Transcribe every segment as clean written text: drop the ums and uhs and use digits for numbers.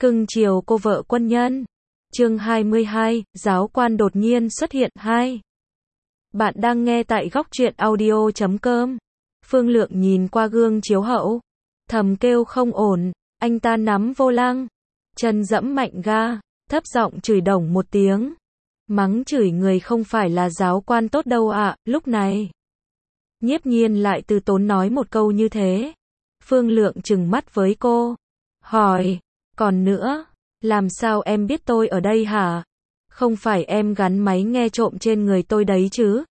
Cưng chiều cô vợ quân nhân. Chương 22, giáo quan đột nhiên xuất hiện 2. Bạn đang nghe tại góc truyện audio.com. Phương Lượng nhìn qua gương chiếu hậu, thầm kêu không ổn, anh ta nắm vô lăng, chân dẫm mạnh ga, thấp giọng chửi đồng một tiếng. Mắng chửi người không phải là giáo quan tốt đâu ạ, lúc này. Nhiếp Nhiên lại từ tốn nói một câu như thế. Phương Lượng trừng mắt với cô, hỏi, còn nữa, làm sao em biết tôi ở đây hả? Không phải em gắn máy nghe trộm trên người tôi đấy chứ?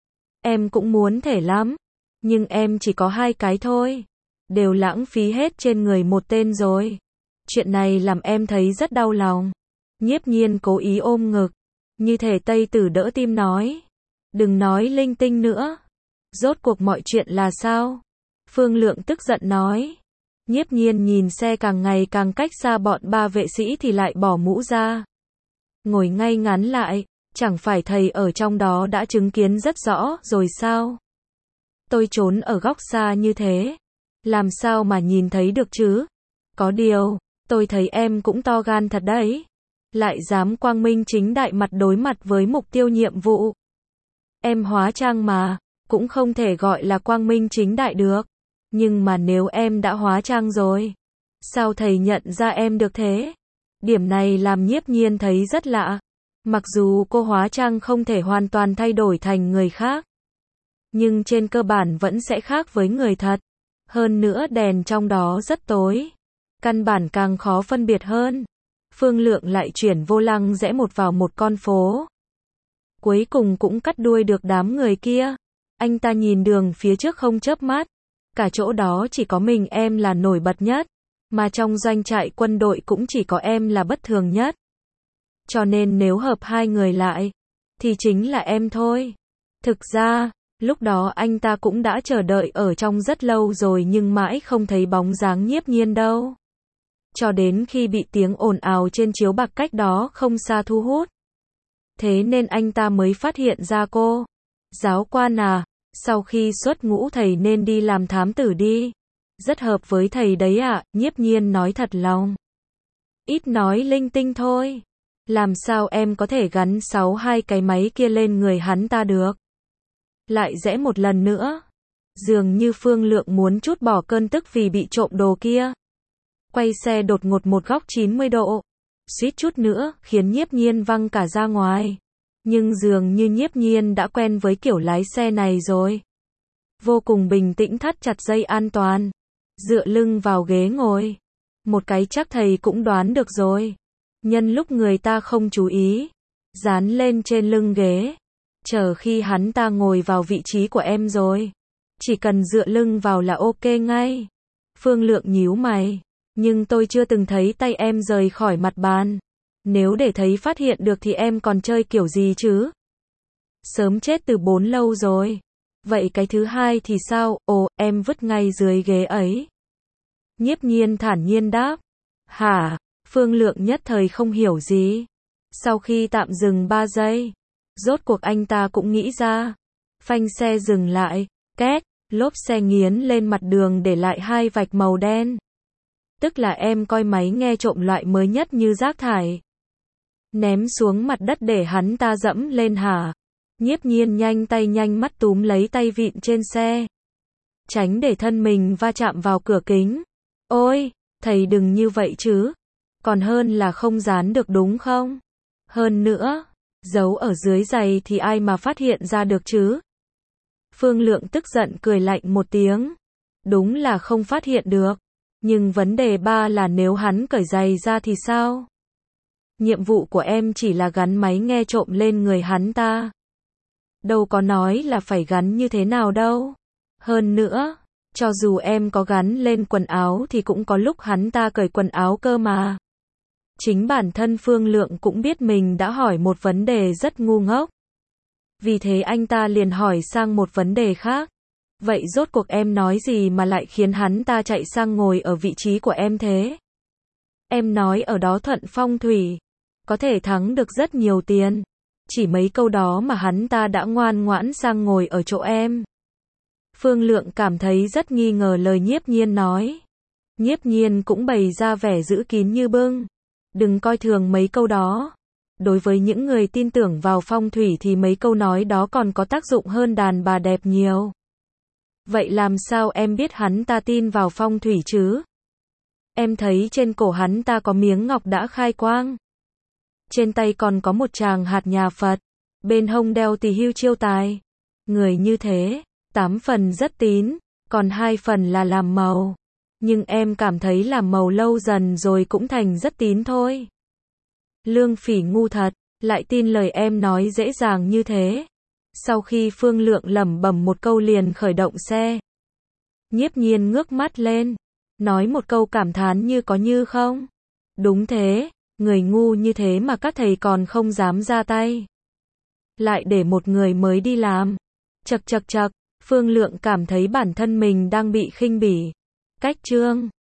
Em cũng muốn thể lắm, nhưng em chỉ có 2 cái thôi, đều lãng phí hết trên người một tên rồi. Chuyện này làm em thấy rất đau lòng. Nhiếp Nhiên cố ý ôm ngực, như thể Tây Tử đỡ tim nói, đừng nói linh tinh nữa. Rốt cuộc mọi chuyện là sao? Phương Lượng tức giận nói. Nhiếp Nhiên nhìn xe càng ngày càng cách xa bọn 3 vệ sĩ thì lại bỏ mũ ra, ngồi ngay ngắn lại, chẳng phải thầy ở trong đó đã chứng kiến rất rõ rồi sao? Tôi trốn ở góc xa như thế, làm sao mà nhìn thấy được chứ? Có điều, tôi thấy em cũng to gan thật đấy, lại dám quang minh chính đại mặt đối mặt với mục tiêu nhiệm vụ. Em hóa trang mà, cũng không thể gọi là quang minh chính đại được. Nhưng mà nếu em đã hóa trang rồi, sao thầy nhận ra em được thế? Điểm này làm Nhiếp Nhiên thấy rất lạ. Mặc dù cô hóa trang không thể hoàn toàn thay đổi thành người khác, nhưng trên cơ bản vẫn sẽ khác với người thật. Hơn nữa đèn trong đó rất tối, căn bản càng khó phân biệt hơn. Phương Lượng lại chuyển vô lăng rẽ một vào một con phố. Cuối cùng cũng cắt đuôi được đám người kia. Anh ta nhìn đường phía trước không chớp mắt. Cả chỗ đó chỉ có mình em là nổi bật nhất, mà trong doanh trại quân đội cũng chỉ có em là bất thường nhất. Cho nên nếu hợp 2 người lại, thì chính là em thôi. Thực ra, lúc đó anh ta cũng đã chờ đợi ở trong rất lâu rồi nhưng mãi không thấy bóng dáng Nhiếp Nhiên đâu. Cho đến khi bị tiếng ồn ào trên chiếu bạc cách đó không xa thu hút. Thế nên anh ta mới phát hiện ra cô. Giáo quan à, sau khi xuất ngũ thầy nên đi làm thám tử đi. Rất hợp với thầy đấy ạ, Nhiếp Nhiên nói thật lòng. Ít nói linh tinh thôi. Làm sao em có thể gắn 6-2 cái máy kia lên người hắn ta được? Lại rẽ một lần nữa. Dường như Phương Lượng muốn trút bỏ cơn tức vì bị trộm đồ kia. Quay xe đột ngột một góc 90 độ. Suýt chút nữa, khiến Nhiếp Nhiên văng cả ra ngoài. Nhưng dường như Nhiếp Nhiên đã quen với kiểu lái xe này rồi. Vô cùng bình tĩnh thắt chặt dây an toàn, dựa lưng vào ghế ngồi. Một cái chắc thầy cũng đoán được rồi. Nhân lúc người ta không chú ý, dán lên trên lưng ghế. Chờ khi hắn ta ngồi vào vị trí của em rồi, chỉ cần dựa lưng vào là ok ngay. Phương Lượng nhíu mày. Nhưng tôi chưa từng thấy tay em rời khỏi mặt bàn. Nếu để thấy phát hiện được thì em còn chơi kiểu gì chứ? Sớm chết từ 4 lâu rồi. Vậy cái thứ 2 thì sao? Ồ, em vứt ngay dưới ghế ấy. Nhiếp Nhiên thản nhiên đáp. Hả? Phương Lượng nhất thời không hiểu gì. Sau khi tạm dừng 3 giây, rốt cuộc anh ta cũng nghĩ ra. Phanh xe dừng lại, két, lốp xe nghiến lên mặt đường để lại 2 vạch màu đen. Tức là em coi máy nghe trộm loại mới nhất như rác thải, ném xuống mặt đất để hắn ta dẫm lên hả? Nhiếp Nhiên nhanh tay nhanh mắt túm lấy tay vịn trên xe, tránh để thân mình va chạm vào cửa kính. Ôi, thầy đừng như vậy chứ. Còn hơn là không dán được đúng không? Hơn nữa, giấu ở dưới giày thì ai mà phát hiện ra được chứ? Phương Lượng tức giận cười lạnh một tiếng. Đúng là không phát hiện được. Nhưng vấn đề 3 là nếu hắn cởi giày ra thì sao? Nhiệm vụ của em chỉ là gắn máy nghe trộm lên người hắn ta. Đâu có nói là phải gắn như thế nào đâu. Hơn nữa, cho dù em có gắn lên quần áo thì cũng có lúc hắn ta cởi quần áo cơ mà. Chính bản thân Phương Lượng cũng biết mình đã hỏi một vấn đề rất ngu ngốc. Vì thế anh ta liền hỏi sang một vấn đề khác. Vậy rốt cuộc em nói gì mà lại khiến hắn ta chạy sang ngồi ở vị trí của em thế? Em nói ở đó thuận phong thủy, có thể thắng được rất nhiều tiền. Chỉ mấy câu đó mà hắn ta đã ngoan ngoãn sang ngồi ở chỗ em. Phương Lượng cảm thấy rất nghi ngờ lời Nhiếp Nhiên nói. Nhiếp Nhiên cũng bày ra vẻ giữ kín như bưng. Đừng coi thường mấy câu đó. Đối với những người tin tưởng vào phong thủy thì mấy câu nói đó còn có tác dụng hơn đàn bà đẹp nhiều. Vậy làm sao em biết hắn ta tin vào phong thủy chứ? Em thấy trên cổ hắn ta có miếng ngọc đã khai quang. Trên tay còn có một tràng hạt nhà Phật. Bên hông đeo tỳ hưu chiêu tài. Người như thế, 8 phần rất tín, còn 2 phần là làm màu. Nhưng em cảm thấy làm màu lâu dần rồi cũng thành rất tín thôi. Lương Phỉ ngu thật, lại tin lời em nói dễ dàng như thế. Sau khi Phương Lượng lẩm bẩm một câu liền khởi động xe. Nhiếp Nhiên ngước mắt lên, nói một câu cảm thán như có như không. Đúng thế, người ngu như thế mà các thầy còn không dám ra tay. Lại để một người mới đi làm. Chậc chậc chậc, Phương Lượng cảm thấy bản thân mình đang bị khinh bỉ. Cách chương